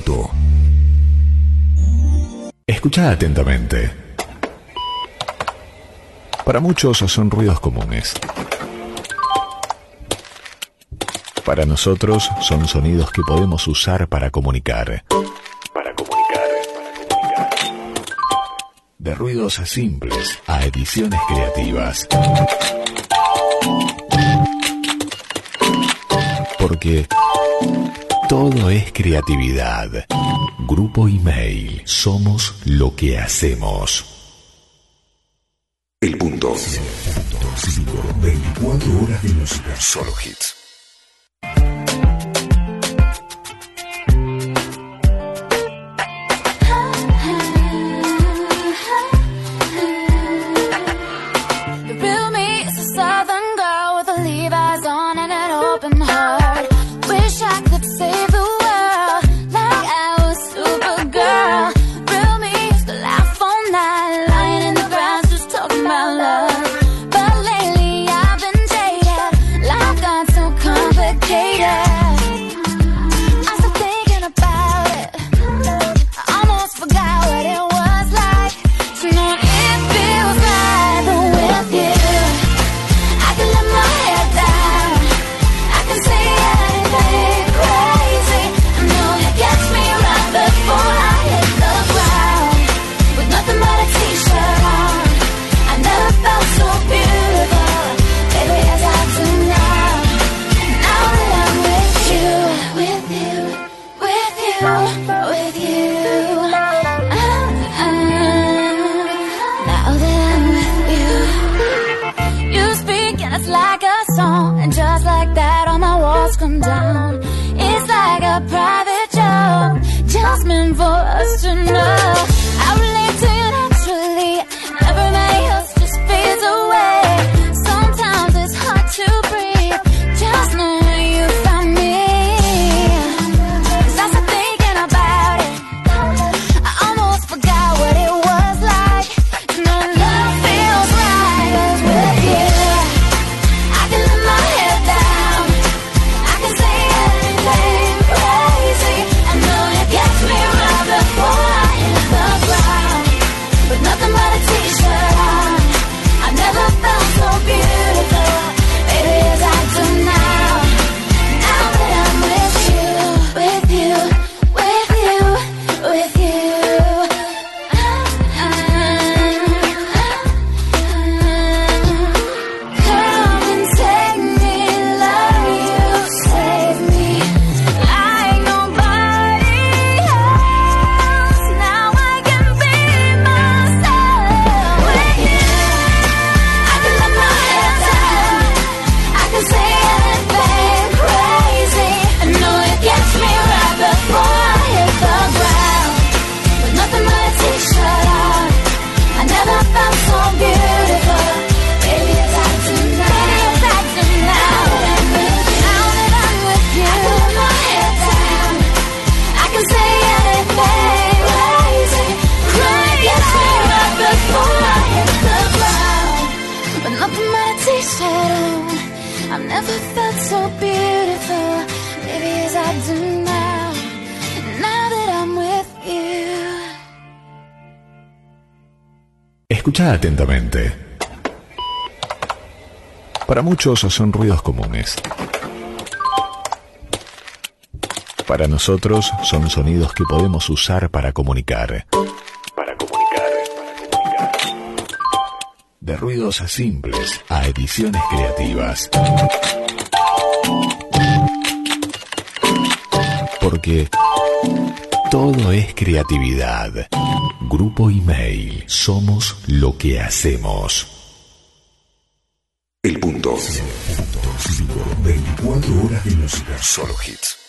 punto. Escucha atentamente. Para muchos son ruidos comunes. Para nosotros son sonidos que podemos usar para comunicar. De ruidos simples a ediciones creativas. Porque todo es creatividad. Grupo Email. Somos lo que hacemos. El punto. 24 horas de música. Solo hits. Escucha atentamente. Para muchos son ruidos comunes. Para nosotros son sonidos que podemos usar para comunicar. De ruidos simples a ediciones creativas. Porque todo es creatividad. Grupo Email. Somos lo que hacemos. El punto. 24 horas de música. Solo hits.